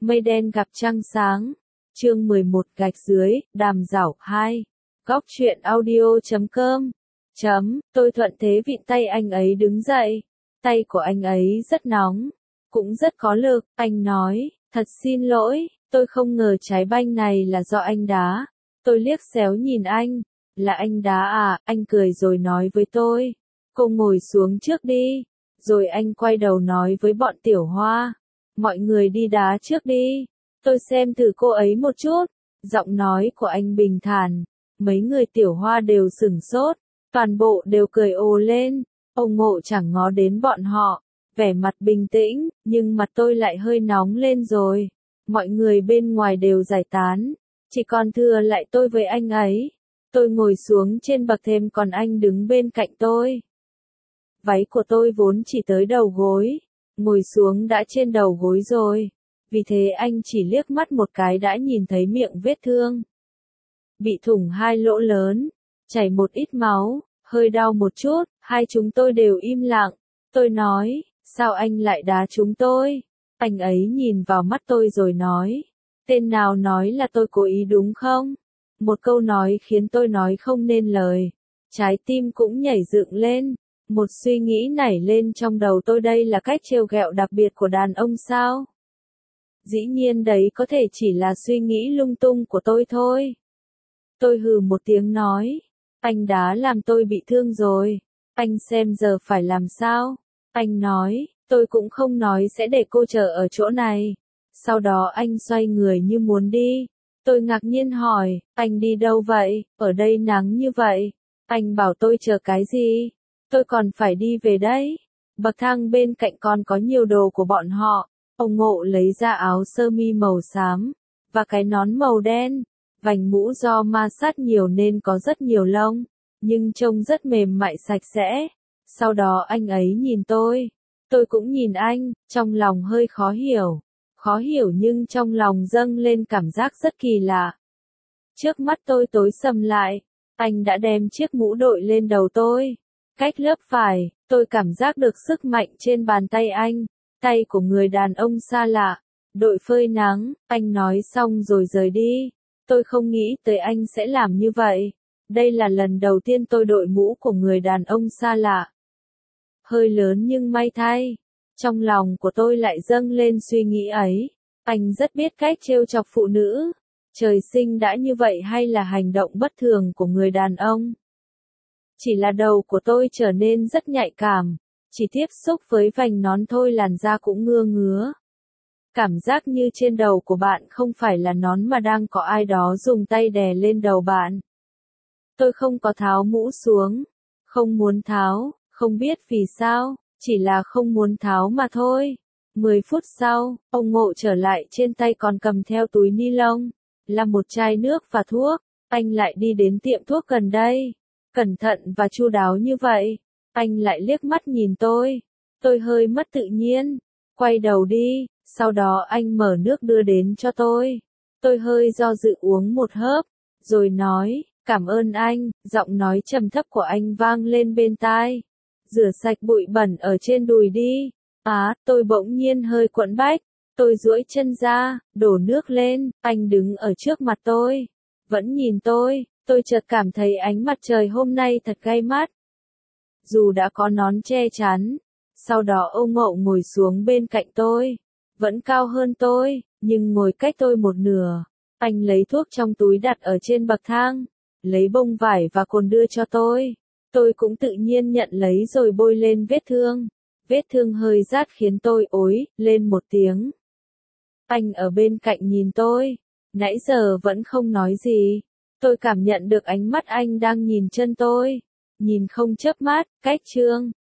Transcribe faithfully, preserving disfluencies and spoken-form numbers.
Mây đen gặp trăng sáng. Chương mười một gạch dưới, đàm giảo hai. Góc truyện audio chấm com. Chấm, tôi thuận thế vịn tay anh ấy đứng dậy. Tay của anh ấy rất nóng, cũng rất có lực. Anh nói, thật xin lỗi, tôi không ngờ trái banh này là do anh đá. Tôi liếc xéo nhìn anh, là anh đá à, anh cười rồi nói với tôi. Cô ngồi xuống trước đi. Rồi anh quay đầu nói với bọn Tiểu Hoa. Mọi người đi đá trước đi. Tôi xem thử cô ấy một chút. Giọng nói của anh bình thản. Mấy người Tiểu Hoa đều sửng sốt. Toàn bộ đều cười ồ lên. Ông Ngộ chẳng ngó đến bọn họ. Vẻ mặt bình tĩnh, nhưng mặt tôi lại hơi nóng lên rồi. Mọi người bên ngoài đều giải tán. Chỉ còn thừa lại tôi với anh ấy. Tôi ngồi xuống trên bậc thềm còn anh đứng bên cạnh tôi. Váy của tôi vốn chỉ tới đầu gối. Ngồi xuống đã trên đầu gối rồi. Vì thế anh chỉ liếc mắt một cái đã nhìn thấy miệng vết thương. Bị thủng hai lỗ lớn. Chảy một ít máu. Hơi đau một chút. Hai chúng tôi đều im lặng. Tôi nói, sao anh lại đá chúng tôi? Anh ấy nhìn vào mắt tôi rồi nói. Tên nào nói là tôi cố ý đúng không? Một câu nói khiến tôi nói không nên lời. Trái tim cũng nhảy dựng lên. Một suy nghĩ nảy lên trong đầu tôi, đây là cách trêu ghẹo đặc biệt của đàn ông sao? Dĩ nhiên đấy có thể chỉ là suy nghĩ lung tung của tôi thôi. Tôi hừ một tiếng nói. Anh đá làm tôi bị thương rồi. Anh xem giờ phải làm sao? Anh nói, tôi cũng không nói sẽ để cô chờ ở chỗ này. Sau đó anh xoay người như muốn đi. Tôi ngạc nhiên hỏi, anh đi đâu vậy? Ở đây nắng như vậy. Anh bảo tôi chờ cái gì? Tôi còn phải đi về đấy. Bậc thang bên cạnh còn có nhiều đồ của bọn họ. Ông Ngộ lấy ra áo sơ mi màu xám. Và cái nón màu đen. Vành mũ do ma sát nhiều nên có rất nhiều lông. Nhưng trông rất mềm mại sạch sẽ. Sau đó anh ấy nhìn tôi. Tôi cũng nhìn anh, trong lòng hơi khó hiểu. Khó hiểu nhưng trong lòng dâng lên cảm giác rất kỳ lạ. Trước mắt tôi tối sầm lại. Anh đã đem chiếc mũ đội lên đầu tôi. Cách lớp vải, tôi cảm giác được sức mạnh trên bàn tay anh. Tay của người đàn ông xa lạ. Đội phơi nắng, anh nói xong rồi rời đi. Tôi không nghĩ tới anh sẽ làm như vậy. Đây là lần đầu tiên tôi đội mũ của người đàn ông xa lạ. Hơi lớn nhưng may thay. Trong lòng của tôi lại dâng lên suy nghĩ ấy. Anh rất biết cách trêu chọc phụ nữ. Trời sinh đã như vậy hay là hành động bất thường của người đàn ông? Chỉ là đầu của tôi trở nên rất nhạy cảm. Chỉ tiếp xúc với vành nón thôi làn da cũng ngưa ngứa. Cảm giác như trên đầu của bạn không phải là nón mà đang có ai đó dùng tay đè lên đầu bạn. Tôi không có tháo mũ xuống. Không muốn tháo, không biết vì sao, chỉ là không muốn tháo mà thôi. Mười phút sau, ông Ngộ trở lại, trên tay còn cầm theo túi ni lông. Là một chai nước và thuốc. Anh lại đi đến tiệm thuốc gần đây. Cẩn thận và chu đáo như vậy. Anh lại liếc mắt nhìn tôi. Tôi hơi mất tự nhiên. Quay đầu đi. Sau đó anh mở nước đưa đến cho tôi. Tôi hơi do dự uống một hớp. Rồi nói, cảm ơn anh. Giọng nói trầm thấp của anh vang lên bên tai. Rửa sạch bụi bẩn ở trên đùi đi. Á, tôi bỗng nhiên hơi quẫn bách. Tôi duỗi chân ra, đổ nước lên. Anh đứng ở trước mặt tôi. Vẫn nhìn tôi. Tôi chợt cảm thấy ánh mặt trời hôm nay thật gay mắt. Dù đã có nón che chắn. Sau đó ông Ngộ ngồi xuống bên cạnh tôi. Vẫn cao hơn tôi, nhưng ngồi cách tôi một nửa. Anh lấy thuốc trong túi đặt ở trên bậc thang. Lấy bông vải và cồn đưa cho tôi. Tôi cũng tự nhiên nhận lấy rồi bôi lên vết thương. Vết thương hơi rát khiến tôi ối lên một tiếng. Anh ở bên cạnh nhìn tôi. Nãy giờ vẫn không nói gì. Tôi cảm nhận được ánh mắt anh đang nhìn chân tôi. Nhìn không chớp mắt, cách chương.